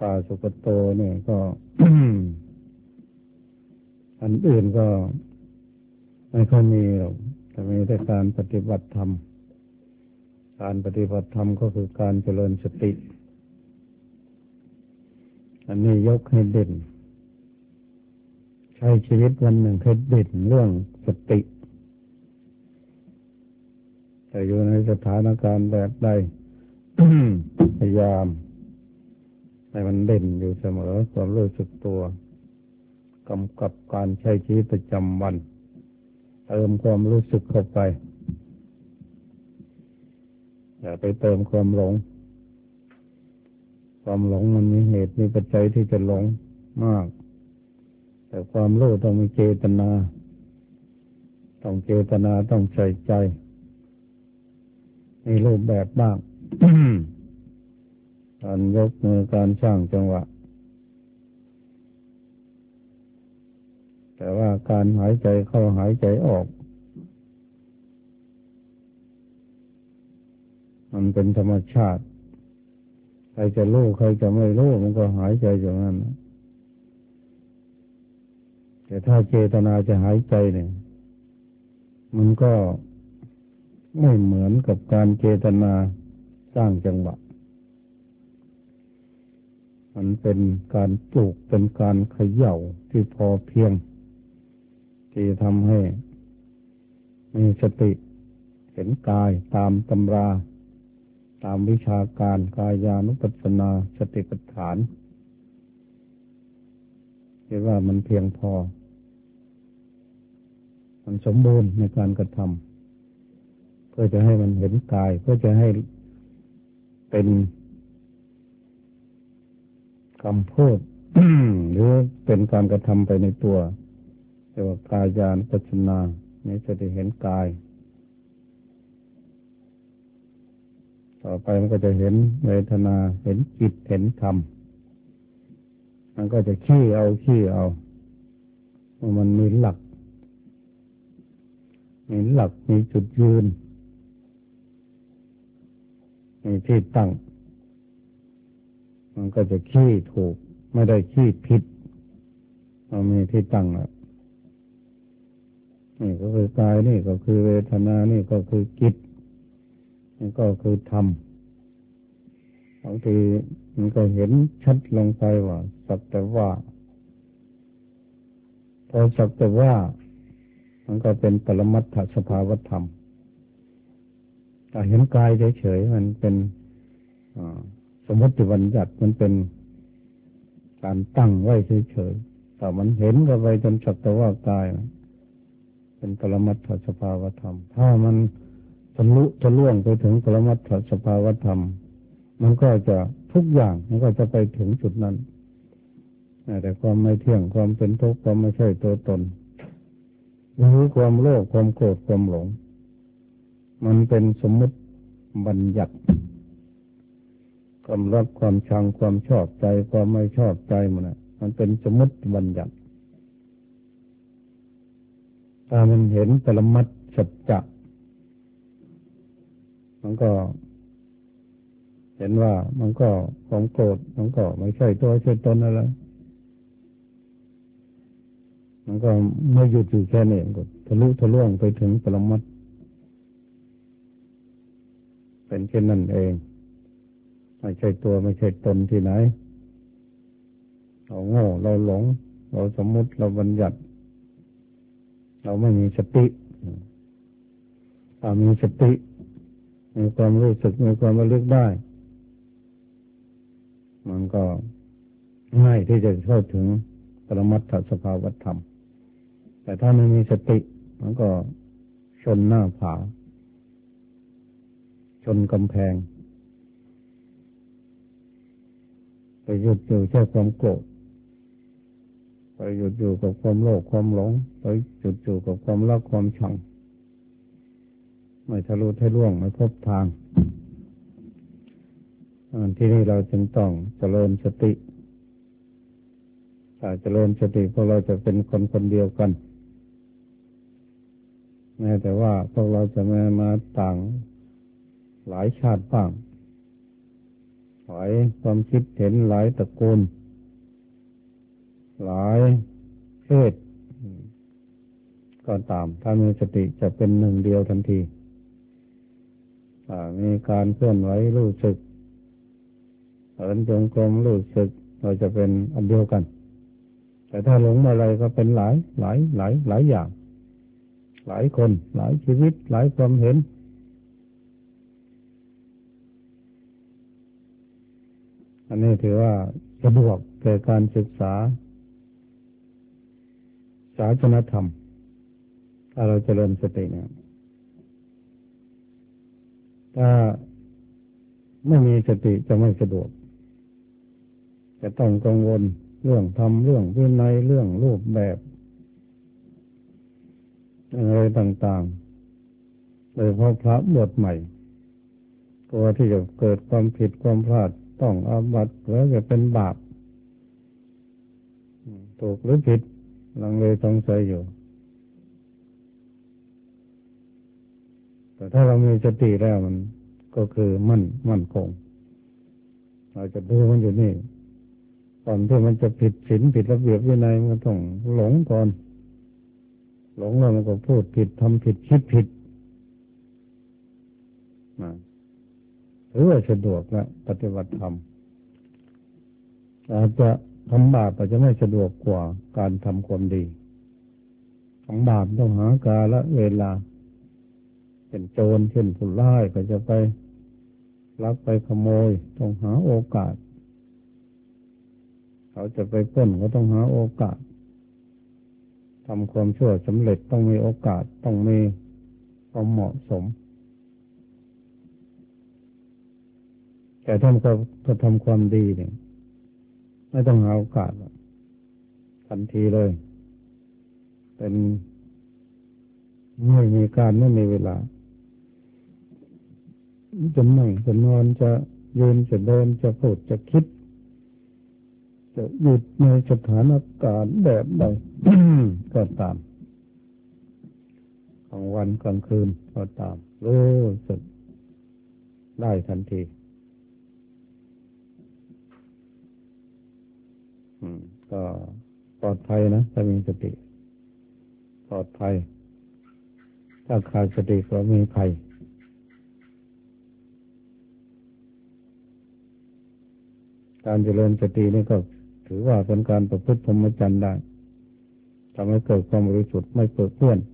ป่าสุกโตเนี่ยก็ อันอื่นก็ไม่ค่อยมีหรอกแต่มีแต่การปฏิบัติธรรมการปฏิบัติธรรมก็คือการเจริญสติอันนี้ยกให้เด่นใช้ชีวิตวันหนึ่งให้เด่นเรื่องสติแต่อยู่ในสถานการณ์แบบใด พยายามให้มันเด่นอยู่เสมอความรู้สึกตัวกำกับการใช้ชีวิตประจำวันเติมความรู้สึกเข้าไปอย่าไปเติมความหลงความหลงมันมีเหตุมีปัจจัยที่จะหลงมากแต่ความรู้ต้องมีเจตนาต้องเจตนาต้องใส่ใจในรูปแบบบ้าง การยกมือการสร้างจังหวะแต่ว่าการหายใจเข้าหายใจออกมันเป็นธรรมชาติใครจะรู้ใครจะไม่รู้มันก็หายใจอย่างนั้นแต่ถ้าเจตนาจะหายใจเนี่ยมันก็ไม่เหมือนกับการเจตนาสร้างจังหวะมันเป็นการปลูกเป็นการเขย่าที่พอเพียงที่ทำให้มีสติเห็นกายตามตำราตามวิชาการกายานุปัสสนาสติปัฏฐานเรียกว่ามันเพียงพอมันสมบูรณ์ในการกระทำเพื่อจะให้มันเห็นกายเพื่อจะให้เป็นคำพูด หรือเป็นการกระทำไปในตัวเรียกว่ากายานุปัสสนานี้จะได้เห็นกายต่อไปมันก็จะเห็นเวทนาเห็นจิตเห็นธรรมมันก็จะขี้เอามันมีหลักมีจุดยืนมีที่ตั้งมันก็จะขี้ถูกไม่ได้ขี้ผิดมันมีที่ตั้งแล้วนี่ก็คือกายนี่ก็คือเวทนานี่ก็คือจิตนี่ก็คือธรรมบางทีมันก็เห็นชัดลงไปว่าสักแต่ว่าพอสักแต่ว่ามันก็เป็นปรมัตถสภาวธรรมแต่เห็นกายเฉยๆมันเป็นสมมติบัญญัติมันเป็นการตั้งไว้เฉยๆแต่มันเห็นกันไปจนสักแต่ว่ากายเป็นปรมัตถสภาวธรรมถ้ามันทะลุทะลวงไปถึงปรมัตถสภาวธรรมมันก็จะทุกอย่างมันก็จะไปถึงจุดนั้นแต่ความไม่เที่ยงความเป็นทุกข์ความไม่ใช่ตัวตนหรือความโลภความโกรธความหลงมันเป็นสมมุติบัญญัติความรักความชังความชอบใจความไม่ชอบใจมันเป็นสมมุติบัญญัติถ้ามันเห็นปรมัตถ์สัจจะมันก็เห็นว่ามันก็ความโกรธมันก็ไม่ใช่ตัวใช่ตนอะไรมันก็ไม่หยุดอยู่แค่นี้มันก็ทะลุทะลวงไปถึงปรมัตถ์เป็นเช่นนั้นเองไม่ใช่ตัวไม่ใช่ตนที่ไหนเราโง่เราหลงเราสมมุติเราบัญญัติเราไม่มีสติถ้ามีสติมีความรู้สึกมีความระลึกได้มันก็ง่ายที่จะเข้าถึงปรมัตถสภาวธรรมแต่ถ้าไม่มีสติมันก็ชนหน้าผาชนกำแพงไปหยุดอยู่แค่ความโกรธไปหยุดอยู่กับความโลภความหลงไปหยุดอยู่กับความรักความชังไม่ทะลุทะลวงไม่พบทางที่นี่เราจึงต้องเจริญสติถ้าเจริญสติพวกเราจะเป็นคนคนเดียวกันแม้แต่ว่าพวกเราจะมาต่างหลายชาติบ้างหลายความคิดเห็นหลายตระกูลหลายเพศก็ตามถ้ามีสติจะเป็นหนึ่งเดียวทันทีมีการเคลื่อนไหวรู้สึกเดินจงกรมรู้สึกเราจะเป็นอันเดียวกันแต่ถ้าหลงอะไรก็เป็นหลายอย่างหลายคนหลายชีวิตหลายความเห็นอันนี้ถือว่าสะดวกแก่การศึกษาศาสนธรรมถ้าเราเจริญสติเนี่ยถ้าไม่มีสติจะไม่สะดวกจะต้องกังวลเรื่องธรรมเรื่องวินัยเรื่องรูปแบบอะไรต่างๆโดยเฉพาะพระบวชใหม่กลัวที่จะเกิดความผิดความพลาดต้องอาบัติแล้วจะเป็นบาปถูกหรือผิดลังเลสงสัยอยู่แต่ถ้าเรามีสติแล้วมันก็คือมั่นคงเราจะดูมันอยู่นี่ก่อนที่มันจะผิดศีลผิดระเบียบวินัยมันต้องหลงก่อนหลงแล้วมันก็พูดผิดทำผิดคิดผิดหรือว่าสะดวกละปฏิบัติธรรมอาจจะทำบาปอาจจะไม่สะดวกกว่าการทำความดีของบาปต้องหากาลเวลาเป็นโจรเช่นผู้ร้ายก็จะไปลักไปขโมยต้องหาโอกาสเขาจะไปปล้นก็ต้องหาโอกาสทำความชั่วสำเร็จต้องมีโอกาสต้องมีความเหมาะสมแต่ถ้าเราทำความดีเนี่ยไม่ต้องหาโอกาสทันทีเลยเป็นไม่มีการไม่มีเวลาจะนั่งจะนอนจะยืนจะเดินจะพูดจะคิดจะหยุดในสถานการณ์แบบใด ก็ตามกลางวันกลางคืนก็ตามรู้สึกได้ทันทีก็ปลอดภัยนะถ้ามีสติปลอดภัยถ้าขาดสติก็มีภัยการเจริญสตินี่ก็ถือว่าเป็นการประพฤติพรหมจรรย์ได้ทำให้เกิดความบริสุทธิ์ไม่เปื้อนเปื้อน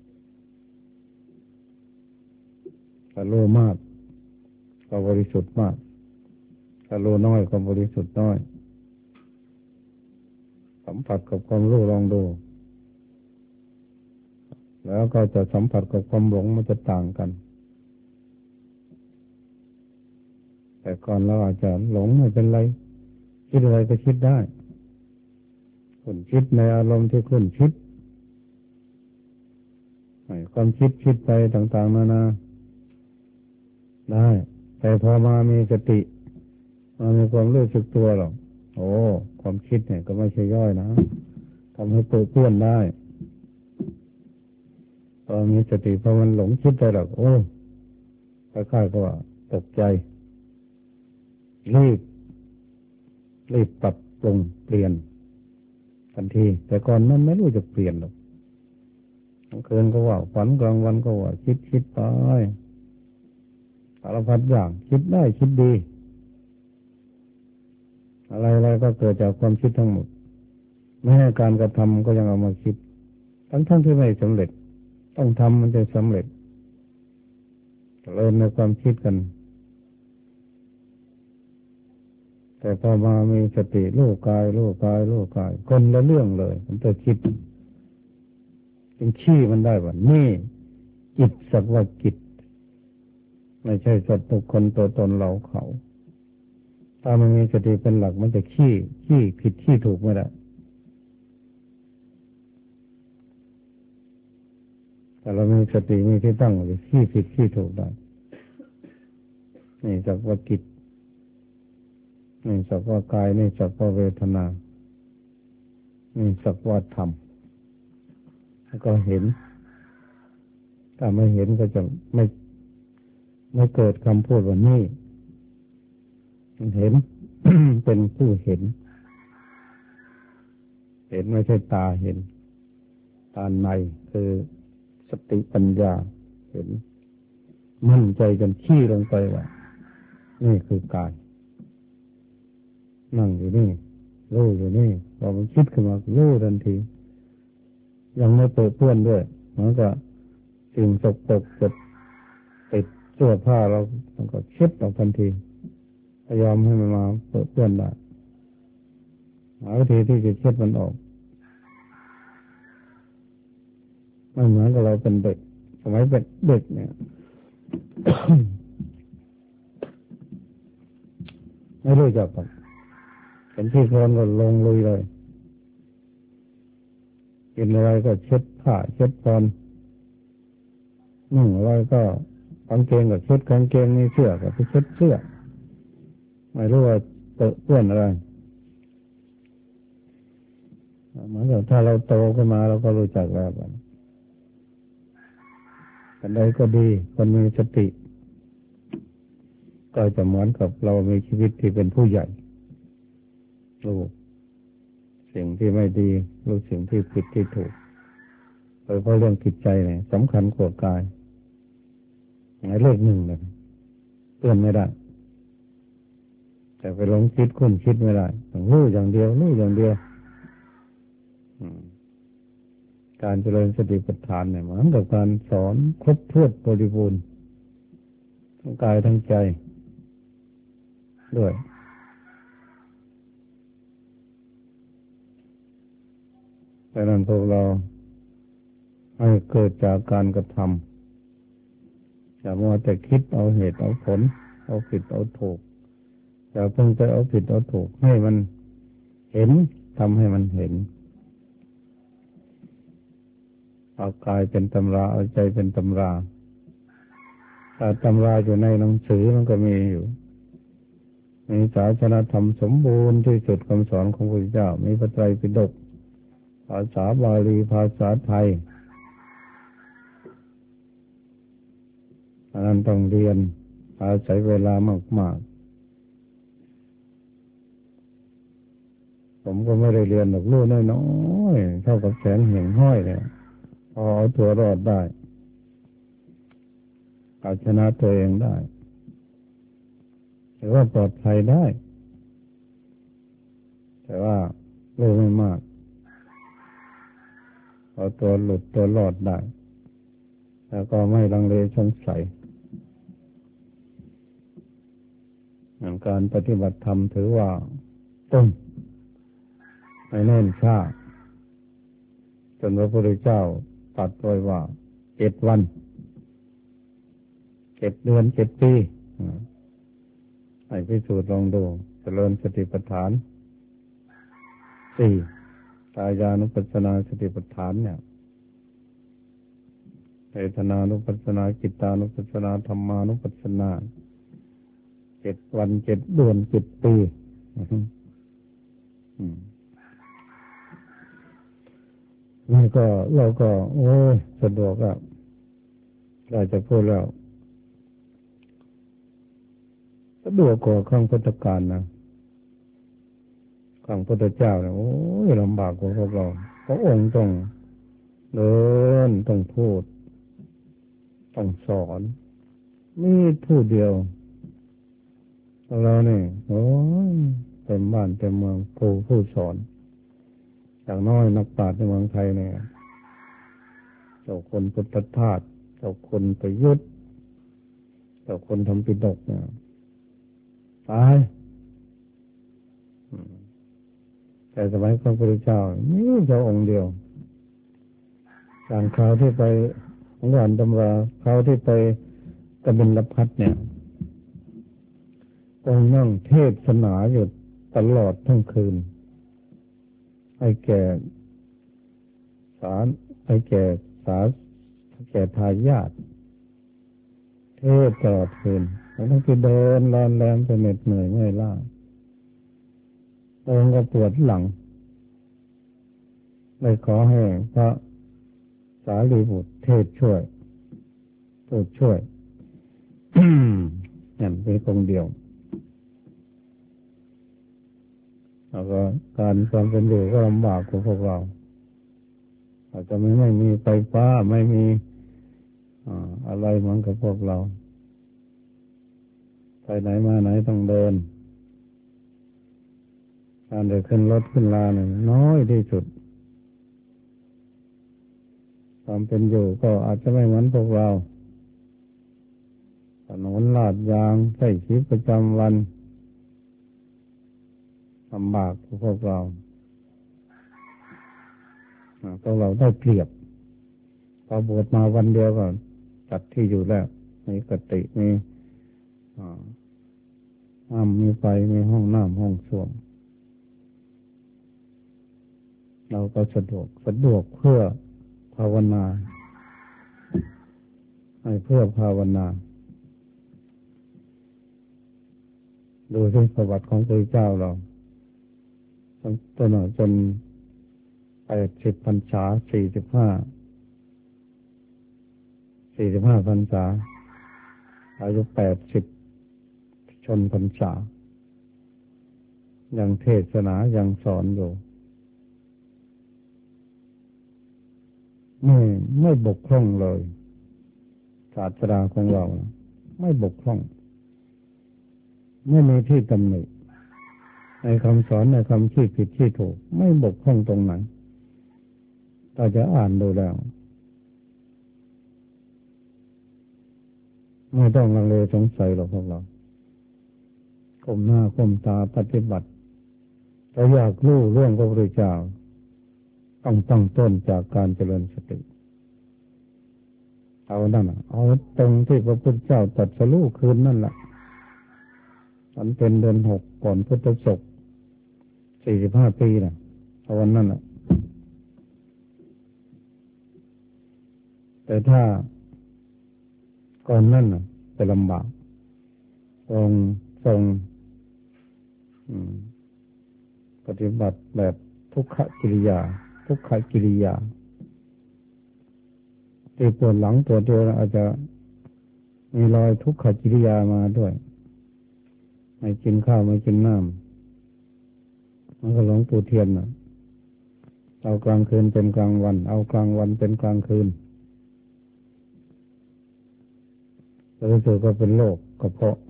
ถ้าโลมากก็บริสุทธิ์มากถ้าโลน้อยก็บริสุทธิ์น้อยสัมผัสกับความรู้ลองดูแล้วก็จะสัมผัสกับความหลงมันจะต่างกันแต่ก่อนเราอาจจะหลงไม่เป็นไรคิดอะไรก็คิดได้คุณคิดในอารมณ์ที่คุณคิดความคิดไปต่างๆนานาได้แต่พอมามีสติมามีความรู้สึกตัวหรอกโอ้ความคิดเนี่ยก็ไม่ใช่ย่อยนะทำให้เปื้อนได้พอมีสติพอมันหลงคิดไปหรอกโอ้คล้ายๆก็ว่าตกใจรีบปรับปรุงเปลี่ยนทันทีแต่ก่อนนั้นไม่รู้จะเปลี่ยนหรอกกลางคืนก็ว่าฝันกลางวันก็ว่าคิดไปสารพัดอย่างคิดได้คิดดีอะไรก็เกิดจากความคิดทั้งหมดแม้การกระทำก็ยังเอามาคิดทั้งที่ไม่สำเร็จต้องทำมันจะสำเร็จเริ่มในความคิดกันแต่พอมามีสติรู้กายคนละเรื่องเลยมันจะคิดจึงชี้มันได้ว่านี่จิตสักว่าจิตไม่ใช่สัตว์บุคคลตัวตนเราเขาถ้ามันมีสติเป็นหลักมันจะขี้ผิดขี้ถูกไม่ได้แต่เรามีสติมีที่ตั้งหรือขี้ผิดขี้ถูกได้นี่สักว่าจิตนี่สักว่ากายนี่สักว่าเวทนานี่สักว่าธรรมแล้วก็เห็นถ้าไม่เห็นก็จะไม่เกิดคำพูดว่านี่มันเห็น เป็นผู้เห็นไม่ใช่ตาเห็นตาในคือสติปัญญาเห็นมั่นใจจนขี้ลงไปว่านี่คือกายนั่งอยู่นี่รู้อยู่นี่พอมันคิดขึ้นมารู้ทันทียังไม่เปิดเพื่อนด้วยมันก็สิ่งสกปรกจะติดเสื้อผ้าเรามันก็เช็ดออกทันทีพยายามให้มันมาเปิดเพื่อนได้หาวิธีที่จะเช็ดมันออกไม่เหมือนกับเราเป็นเด็กสมัยเป็นเด็กเนี่ย ไม่รู้จักกันเป็นที่โคลนก็ลงลุยเลยกินอะไรก็เช็ดผ้าเช็ดฟันนุ่งอะไรก็กางเกงก็เช็ดกางเกงมีเสื้อก็ไปเช็ดเสื้อไม่รู้ว่าเปื้อนอะไรเหมือนกับถ้าเราโตขึ้นมาเราก็รู้จักแล้วกันใดก็ดีคนมีสติก็จะเหมือนกับเรามีชีวิตที่เป็นผู้ใหญ่รู้สิ่งที่ไม่ดีรู้สิ่งที่ผิดที่ถูกโดยเฉพาะเรื่องจิตใจเนี่ยสำคัญกว่ากายหมายเลขหนึ่งเลยเตือนไม่ได้แต่ไปหลงคิดคุ้นคิดไม่ได้ต้องรู้อย่างเดียวรู้อย่างเดียวการเจริญสติปัฏฐานเนี่ยเหมือนกับการสอนครบถ้วนบริบูรณ์ทั้งกายทั้งใจด้วยดังนั้นพวกเราให้เกิดจากการกระทำอย่ามัวแต่คิดเอาเหตุเอาผลเอาผิดเอาถูกอย่าเพิ่งไปเอาผิดเอาถูกให้มันเห็นทำให้มันเห็นเอากายเป็นตำราเอาใจเป็นตำราถ้าตำราอยู่ในหนังสือมันก็มีอยู่มีศาสนธรรมสมบูรณ์ที่สุดคำสอนของพระพุทธเจ้ามีพระไตรปิฎกภาษาบาลีภาษาไทยอันนั้นต้องเรียนอาศัยเวลามากๆผมก็ไม่ได้เรียนหรอกรู้น้อยๆเท่ากับแสงเหี่ยงห้อยเนี่ยพอเอาตัวรอดได้เอาชนะตัวเองได้หรือว่าปลอดภัยได้แต่ว่ารู้ไม่มากเอาตัวหลุดตัวรอดได้แล้วก็ไม่ลังเลสงสัยการปฏิบัติธรรมถือว่าต้นไม่แน่นช้าจนพระพุทธเจ้าตรัสไว้ว่า7 วัน7 เดือน7 ปีให้พิสูจน์ลองดูเจริญสติปัฏฐาน4กายานุปัสสนาสติปัฏฐานเนี่ยเวทนานุปัสสนาจิตานุปัสสนาธรรมานุปัสสนา7 วัน7 เดือน7 ปีนี่ก็เราก็โอ้ยสะดวกอ่ะเราจะพูดแล้วสะดวกกว่าครั้งพุทธกาลนะครั้งพุทธเจ้าเนี่ยโอ้ยลำบากกว่าพวกเราพระองค์ต้องเดินต้องพูดต้องสอนนี่พูดเดียวเราเนี่ยโอ้ยเต็มบ้านเต็มเมืองผู้สอนอย่างน้อยนักปราชญ์ในเมืองไทยเนี่ยเจ้าคนพุทธทาสเจ้าคนประยุทธ์เจ้าคนทำปิฎกเนี่ยตายแต่สมัยพระพุทธเจ้านี่เจ้าองค์เดียวอย่างคราวที่ไปของหวานตำราคราวที่ไปกบิลพัสเนี่ยองค์นั่งเทศนาอยู่ตลอดทั้งคืนให้แก่สทายาทเทศตลอดคืนแล้วต้องไปเดินลอนแรมไปเหน็ดเหนื่อยเมื่อยล้าองค์ก็ปวดหลังเลยขอให้พระสารีบุตรเทศช่วยพูดช่วย นั่นเป็นองค์เดียวแล้วก็การความเป็นอยู่ก็ลำบากกว่าพวกเราอาจจะไม่มีไฟฟ้าไม่มีอะไรเหมือนกับพวกเราไปไหนมาไหนต้องเดินการเดินขึ้นรถขึ้นลาเนี่ยน้อยที่สุดความเป็นอยู่ก็อาจจะไม่เหมือนพวกเราถนนลาดยางใช้ชีวิตประจำวันลำบากกว่าพวกเราพวกเราได้เปรียบพอบวชมาวันเดียวก็จัดที่อยู่แล้วมีกติมีน้ำมีไฟมีห้องน้ำห้องส้วมเราก็สะดวกเพื่อภาวนาให้เพื่อภาวนาดูที่ประวัติของพระเจ้าเราตั้งแต่จน80 พรรษา45พรรษาอายุ80ชนพรรษายังเทศนายังสอนอยู่ไม่บกพร่องเลยศาสดาของเราไม่บกพร่องไม่มีที่ตำหนิในคำสอนในคำที่ผิดที่ถูกไม่บกพร่องตรงไหนเราจะอ่านดูแล้วไม่ต้องลังเลสงสัยหรอกพวกเราก้มหน้าก้มตาปฏิบัติเราอยากรู้เรื่องพระพุทธเจ้าต้องตั้งต้นจากการเจริญสติเอานั่นเอาตรงที่พระพุทธเจ้าตรัสรู้คืนนั่นแหละมันเป็นเดือน 6ก่อนพุทธศักราช45 ปีนะเอาวันนั้นแหละแต่ถ้าก่อนนั่นจะลำบากทรงปฏิบัติแบบทุกขกิริยาที่ปวดหลังปวดตัวอาจจะมีรอยทุกขกิริยามาด้วยไม่กินข้าวไม่กินน้ำมันก็หลงปู่เทียนเอากลางคืนเป็นกลางวันเอากลางวันเป็นกลางคืนแล้วรู้สึกก็เป็นโรคกระเพาะ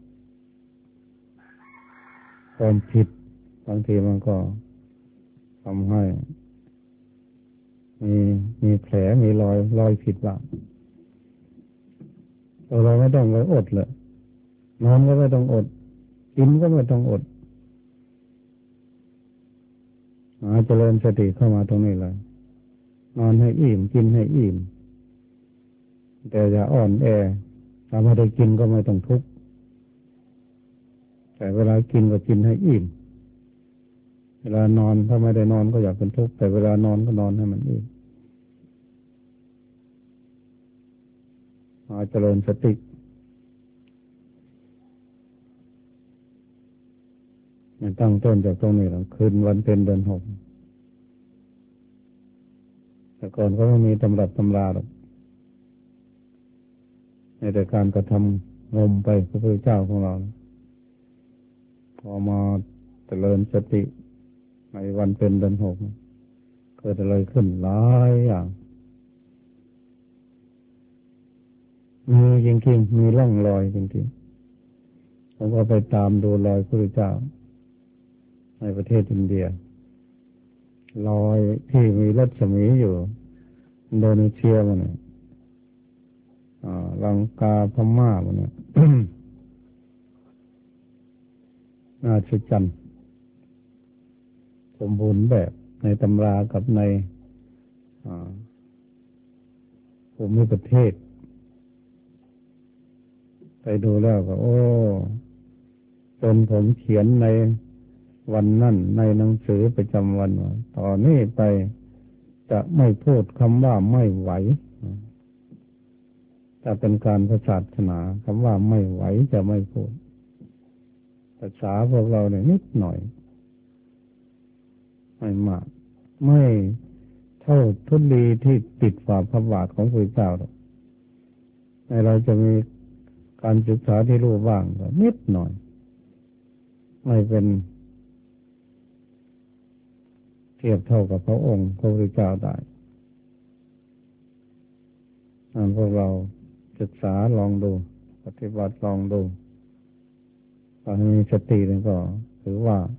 ความผิดบางทีมันก็ทำให้มีแผลมีรอยผิดบ้างเราไม่ต้องไปอดเลยนอนก็ไม่ต้องอดกินก็ไม่ต้องอดเจริญสติเข้ามาตรงนี้เลยนอนให้อิ่มกินให้อิ่มแต่อย่าอ่อนแอถ้าไม่ได้กินก็ไม่ต้องทุกข์แต่เวลากินก็กินให้อิ่มเวลานอนถ้าไม่ได้นอนก็อยากเป็นทุกข์แต่เวลานอนก็นอนให้มันอิ่มเจริญสติตั้งต้นจากตรงนี้แล้วคืนวันเป็นเดือน 6แต่ก่อนก็ไม่มีตำรับตำราหรอกในแต่การกระทำงมไปพระพุทธเจ้าของเราพอมาเจริญสติในวันเป็นเดือน 6เกิดอะไรขึ้นหลายอย่างมีจริงๆมีร่องรอยจริงๆผมก็ไปตามดูรอยพระพุทธเจ้าในประเทศอินเดียรอยที่มีรัศมีอยู่อินโดนีเซียมันเนี่ยลังกาพม่ามันเนี่ย น่าชมจันสมบูรณ์แบบในตำรากับในภูมิประเทศไปดูแล้วก็โอ้จนผมเขียนในวันนั่นในหนังสือประจำวันว่าต่อนนี้ไปจะไม่พูดคำว่าไม่ไหวจะเป็นการพระศาสนาคำว่าไม่ไหวจะไม่พูดภาษาพวกเราเนี่ยนิดหน่อยไม่มากไม่เท่าทุลีที่ติดฝ่าพระบาทของพระเจ้าหรอกในเราจะมีการศึกษาที่รู้บ้างก็นิดหน่อยไม่เป็นเทียบเท่ากับพระองค์พระพุทธเจ้าได้พวกเราศึกษาลองดูปฏิบัติลองดูตอนมีสตินี่ก็ถือว่า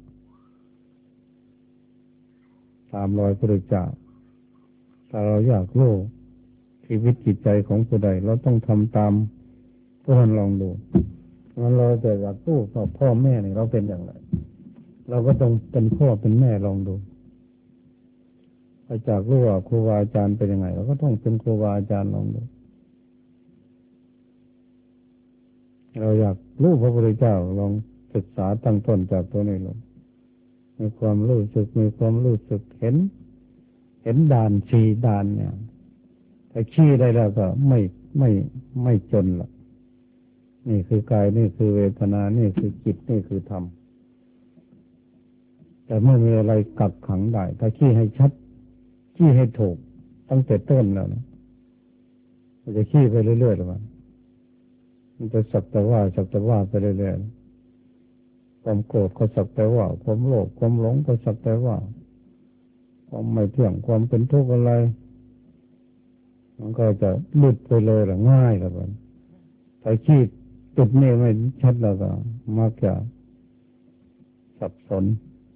ตามรอยพระพุทธเจ้าถ้าเราอยากรู้ชีวิตจิตใจของผู้ใดเราต้องทำตามพวกนั้นลองดูงั้นเราจะอยากรู้ว่าพ่อแม่นี่เราเป็นอย่างไรเราก็ต้องเป็นพ่อเป็นแม่ลองดูถ้าจากรู้ว่าครูบาอาจารย์เป็นยังไงเราก็ต้องเป็นครูบาอาจารย์ลองดูเราอยากรู้พระพุทธเจ้าลองศึกษาตั้งต้นจากตัวนี้ลงมีความรู้สึกเห็นด่านสี่ด่านเนี่ยถ้าขี้ได้แล้วก็ไม่จนละนี่คือกายนี่คือเวทนานี่คือจิตนี่คือธรรมแต่เมื่อมีอะไรกักขังได้ถ้าขี้ให้ชัดขี้ให้ถูกตั้งแต่ต้นแล้วนะมันจะขี้ไปเรื่อยๆหรือเปล่ามันจะสักแต่ว่าไปเรื่อยๆความโกรธก็สักแต่ว่าความโลภความหลงก็สักแต่ว่าความไม่เที่ยงความเป็นทุกข์อะไรมันก็จะหลุดไปเลยหรือง่ายแล้วกันถ้าขี้จุดนี้ไม่ชัดแล้วก็มักจะสับสน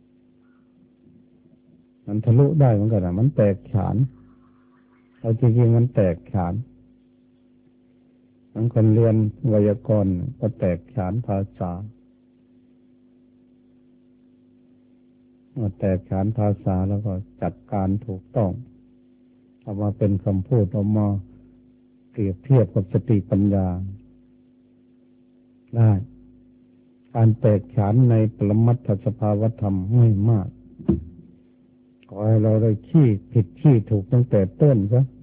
มันทะลุได้เหมือนกันนะมันแตกฉานเอาจริงๆมันแตกฉานมันคนเรียนไวยากรณ์ก็แตกฉานภาษาแตกฉานภาษาแล้วก็จัดการถูกต้องเอามาเป็นคำพูดเอามาเปรียบเทียบกับสติปัญญาได้การแตกฉานในปรมัตถสภาวธรรมไม่มากขอให้เราได้ขี้ผิดขี้ถูกตั้งแต่ต้นซะ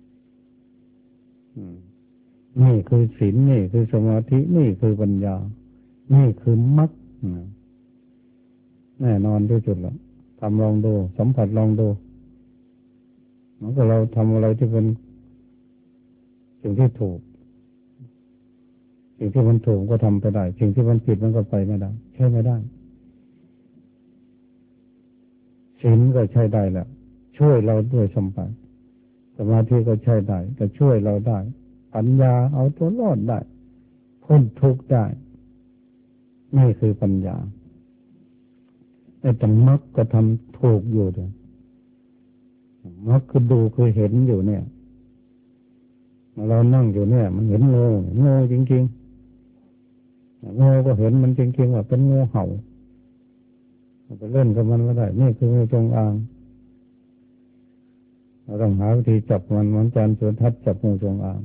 นี่คือศีลนี่คือสมาธินี่คือปัญญานี่คือมรรคแน่นอนที่สุดแล้วทำลองดูสัมผัสลองดูเหมือนกับเราทำอะไรที่เป็นสิ่งที่ถูกสิ่งที่มันถูกก็ทำไปได้สิ่งที่มันผิดมันก็ไปไม่ได้ใช่ไม่ได้ศีลก็ใช้ได้แหละช่วยเราด้วยสัมผัสสมาธิก็ใช้ได้ก็ช่วยเราได้ปัญญาเอาตัวรอดได้พ้นทุกข์ได้นี่คือปัญญาแต่ตรงมรรคก็ทำถูกอยู่ด้วยมรรคคือดูคือเห็นอยู่เนี่ยเรานั่งอยู่เนี่ยมันเห็นงูจริงๆงูก็เห็นมันจริงๆว่าเป็นงูเห่าไปเล่นกับมันไม่ได้นี่คืองูจงอางเราต้องหาวิธีจับมันเหมือนอาจารย์สุทัศน์จับงูจงอาง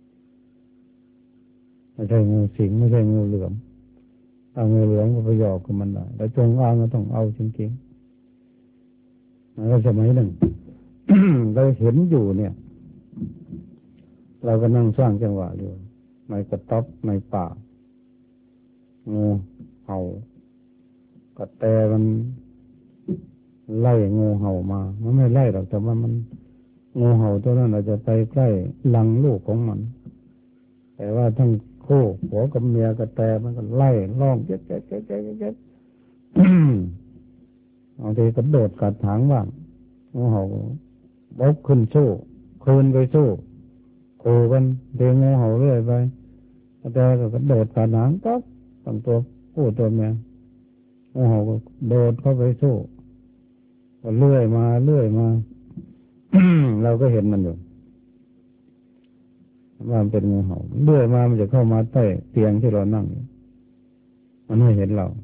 ไม่ใช่งูสิงไม่ใช่งูเหลือมเอางูเหลือมก็ไปหยอกกับมันได้แต่จงอางก็ต้องเอาจริงๆแล้วสมัยหนึ่ง เราเห็นอยู่เนี่ยเราก็นั่งสร้างจังหวะอยู่ในกระต๊อบในป่างูเห่ากระแตมันไล่งูเห่ามามันไม่ไล่หรอกแต่ว่ามันงูเห่าตัวนั้นอาจจะไปใกล้รังลูกของมันแต่ว่าทั้งคู่ผัวกับเมียกระแตมันก็ไล่ร้องเจ๊ะบางทีก็โดดกัดถางบ้างงูเห่าบกขึ้นสู้คืนไปสู้โคกันเดินงูเห่าเรื่อยไปกระแตก็กระโดดกัดถางปั๊บตั้งตัวผู้ตัวเมียงูเห่าก็โดดเข้าไปสู้ก็เลื่อยมา เราก็เห็นมันอยู่ว่ามันเป็นงูเห่าเลื่อยมามันจะเข้ามาใต้เตียงที่เรานั่งมันไม่เห็นเรา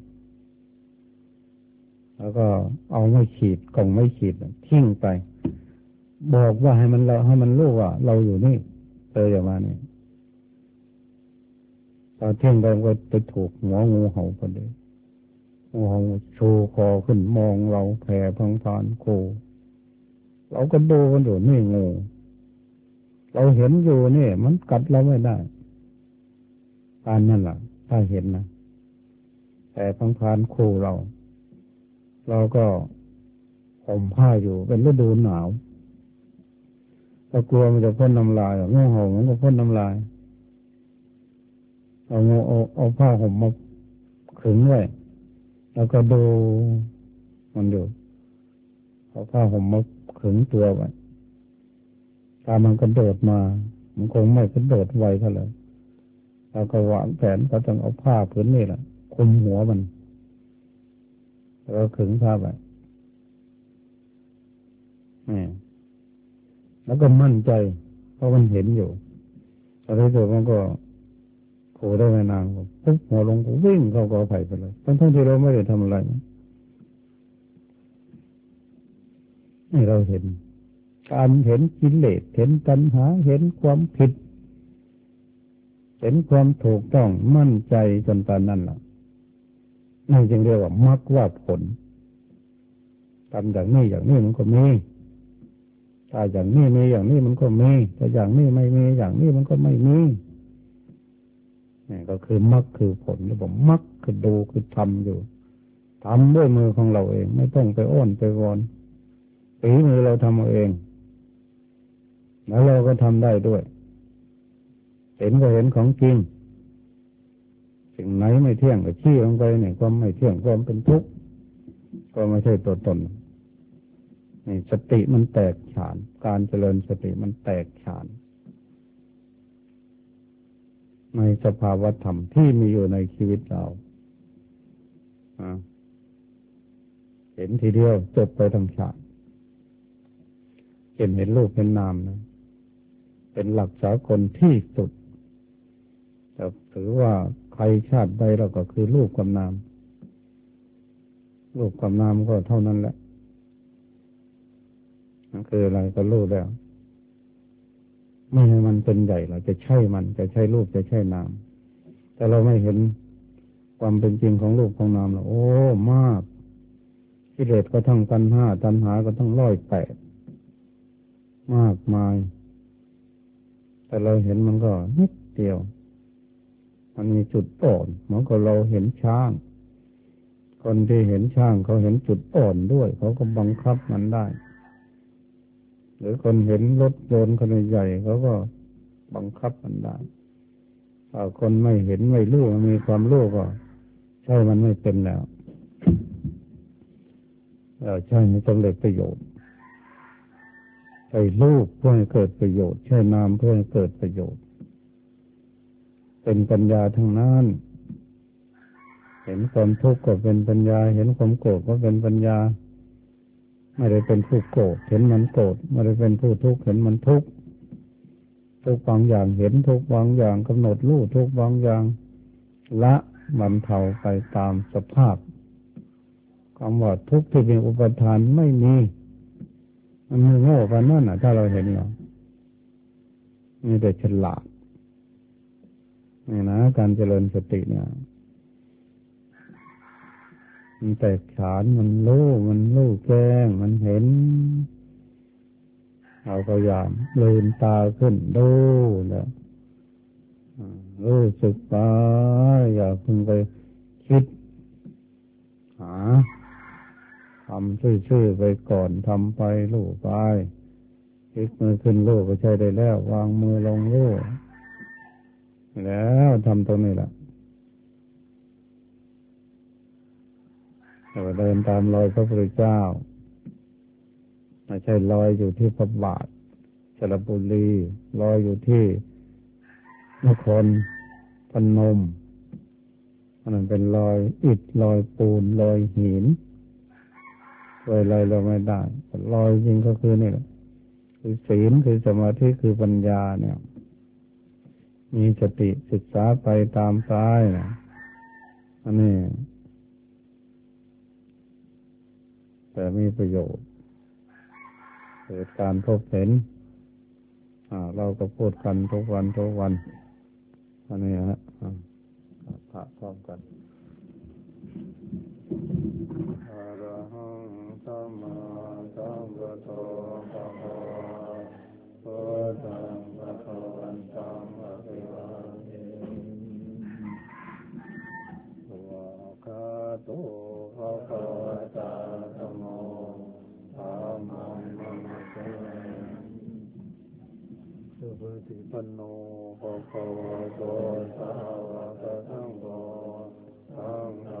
แล้วก็เอาไม่ขีดกล่องไม่ขีดทิ้งไปบอกว่าให้มันรู้ว่าเราอยู่นี่อย่างมาเนี่ยตอนเที่ยงไปก็ไปถูกหัวงูเห่าพอดีงูเห่าชูคอขึ้นมองเราแผ่พังพานโคเราก็ดูกันอยู่นี่งูเราเห็นอยู่นี่มันกัดเราไม่ได้การนั่นแหละถ้าเห็นนะแต่พังพานโคเราก็ห่มผ้าอยู่เป็นฤดูหนาวเรากลัวมันจะพ่นน้ำลายงูเห่ามันก็พ่นน้ำลายเอาผ้าห่มมาขึงไว้แล้วก็ดูมันอยู่พอเอาผ้าห่มมาขึงตัวไว้ถ้ามันกระโดดมามันคงไม่กระโดดไวเท่าไหร่เราก็วางแผนก็ต้องเอาผ้าผืนนี้แหละคลุมหัวมันแล้วก็ขึงผ้าไว้แล้วก็มั่นใจเพราะมันเห็นอยู่ตอนที่สุดมันก็โผล่ได้ไม่นานก็ปุ๊บหัวลงก็วิ่งเข้ากอไผ่ไปเลยทั้งที่เราไม่ได้ทำอะไรนะนี่เราเห็นการเห็นกิเลสเห็นตัณหาเห็นความผิดเห็นความถูกต้องมั่นใจจนตอนนั้นล่ะนั่นจึงเรียกว่ามรรคว่าผลทำอย่างนี้อย่างนี้มันก็มีถ้าอย่างนี้มีอย่างนี้มันก็มีถ้าอย่างนี้ไม่มีอย่างนี้มันก็ไม่มีนี่ก็คือมรรคคือผลหรือว่ามรรคคือดูคือทำอยู่ทำด้วยมือของเราเองไม่ต้องไปอ้อนไปวอนฝีมือเราทำเอาเองแล้วเราก็ทำได้ด้วยเห็นก็เห็นของจริงสิ่งไหนไม่เที่ยงก็ชี้ลงไปเนี่ยความไม่เที่ยงความเป็นทุกข์ก็ไม่ใช่ตัวตนนี่สติมันแตกฉานการเจริญสติมันแตกฉานในสภาวธรรมที่มีอยู่ในชีวิตเราเห็นทีเดียวจบไปทั้งฉากเห็นรูปเป็นนามนะเป็นหลักสากลที่สุดแต่ถือว่าใครชาติใดเราก็คือรูปกับนามรูปกับนามก็เท่านั้นแหละนั่นคืออะไรก็รู้แล้วไม่ให้มันเป็นใหญ่เราจะใช่มันจะใช่รูปจะใช่นามแต่เราไม่เห็นความเป็นจริงของรูปของนามเราโอ้มากกิเลสก็ทั้งตัณหาก็ทั้ง108มากมายแต่เราเห็นมันก็นิดเดียวมันมีจุดอ่อนเหมือนกับเราเห็นช้างคนที่เห็นช้างเขาเห็นจุดอ่อนด้วยเขาก็บังคับมันได้หรือคนเห็นรถยนต์ขนาดใหญ่เขาก็บังคับมันได้ถ้าคนไม่เห็นไม่รู้มีความรู้ก็ใช่มันไม่เป็นแล้วใช่ไม่สำเร็จประโยชน์ใช่รูปเพื่อให้เกิดประโยชน์ใช่นามเพื่อให้เกิดประโยชน์เป็นปัญญาทั้งนั้นเห็นความทุกข์ก็เป็นปัญญาเห็นความโกรธก็เป็นปัญญาไม่ได้เป็นผู้โกรธเห็นมันโกรธไม่ได้เป็นผู้ทุกข์เห็นมันทุกข์ทุกบางอย่างเห็นทุกบางอย่างกำหนดรู้ทุกบางอย่างละบรรเทาไปตามสภาพคำว่าทุกข์ที่เป็นอุปทานไม่มีมันไม่โง่กันนั่นถ้าเราเห็นเรามีแต่ฉลาดนี่นะการเจริญสติเนี่ยมันแตกฉานมันรู้แจ้งมันเห็นเราพยายามลืมตาขึ้นดูแล้วรู้สึกไปอย่าเพิ่งไปคิดหาทำซื่อๆไปก่อนทำไปรู้ไปพลิกมือขึ้นรู้ก็ใช้ได้แล้ววางมือลงรู้แล้วทำตรงนี้แหละเราเดินตามรอยพระพุทธเจ้าไม่ใช่รอยอยู่ที่พระบาทสระบุรีรอยอยู่ที่นครพนมมันเป็นรอยอิฐรอยปูนรอยหินรอยอะไรเราไม่ได้รอยจริงก็คือนี่แหละคือศีลคือสมาธิคือปัญญาเนี่ยมีสติศึกษาไปตามซ้ายนะอันนี้แต่มีประโยชน์เกิดการพบเห็นเราก็พูดกันทุกวันอันนี้ฮะพระพร้อมกันอะระหังสัมมาสัมพุทโธภะคะวะโตตังภะคะวันตังอะภิวาเทมิวะคาโตภะคะวะตาธัมโมธัมมังนัมมัสสามิสุปฏิปันโนภะคะวะโตสาวกสังโฆสังฆ